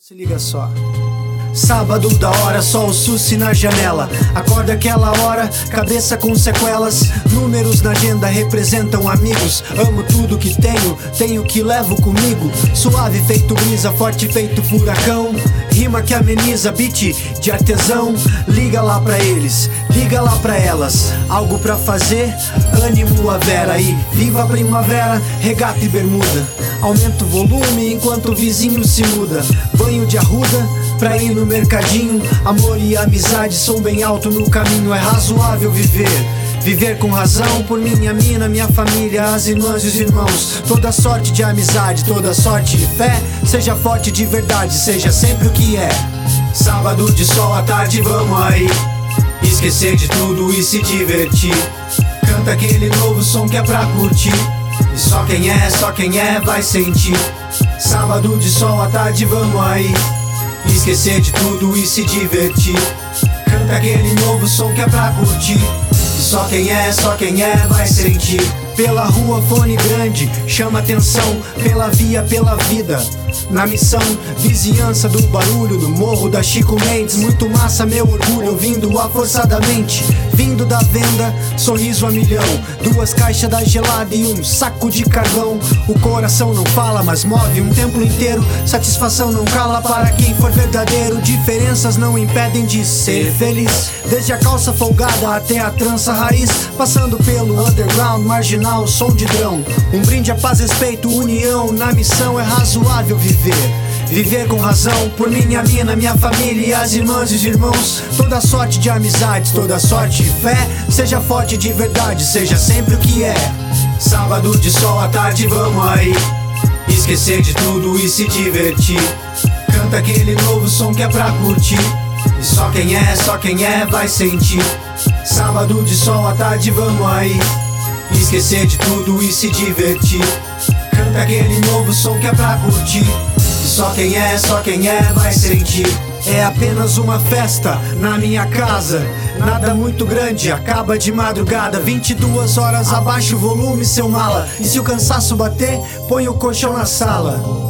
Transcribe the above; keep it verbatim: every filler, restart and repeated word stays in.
Se liga só. Sábado da hora, sol sussi na janela. Acorda aquela hora, cabeça com sequelas. Números na agenda representam amigos. Amo tudo que tenho, tenho que levo comigo. Suave feito brisa, forte feito furacão. Rima que ameniza, beat de artesão. Liga lá pra eles, liga lá pra elas. Algo pra fazer, ânimo a vera. E viva a primavera, regata e bermuda. Aumenta o volume enquanto o vizinho se muda. Banho de arruda pra ir no mercadinho. Amor e amizade som bem alto no caminho. É razoável viver, viver com razão. Por minha mina, minha família, as irmãs e os irmãos. Toda sorte de amizade, toda sorte de fé. Seja forte de verdade, seja sempre o que é. Sábado de sol à tarde, vamos aí esquecer de tudo e se divertir. Canta aquele novo som que é pra curtir. E só quem é, só quem é vai sentir. Sábado de sol à tarde, vamos aí esquecer de tudo e se divertir. Canta aquele novo som que é pra curtir. E só quem é, só quem é vai sentir. Pela rua, fone grande, chama atenção. Pela via, pela vida, na missão. Vizinhança do barulho, no morro da Chico Mendes. Muito massa, meu orgulho, vindo aforçadamente. Vindo da venda, sorriso a milhão. Duas caixas da gelada e um saco de carvão. O coração não fala, mas move um templo inteiro. Satisfação não cala para quem for verdadeiro. Diferenças não impedem de ser feliz. Desde a calça folgada até a trança raiz. Passando pelo underground, marginal, som de drão. Um brinde a paz, respeito, união. Na missão é razoável viver, viver com razão. Por minha mina, minha família e as irmãs e os irmãos. Toda sorte de amizades, toda sorte de fé. Seja forte de verdade, seja sempre o que é. Sábado de sol à tarde, vamos aí esquecer de tudo e se divertir. Canta aquele novo som que é pra curtir. E só quem é, só quem é vai sentir. Sábado de sol à tarde, vamos aí esquecer de tudo e se divertir. Canta aquele novo som que é pra curtir. E só quem é, só quem é vai sentir. É apenas uma festa na minha casa, nada muito grande, acaba de madrugada. Vinte e duas horas, abaixa o volume, seu mala. E se o cansaço bater, põe o colchão na sala.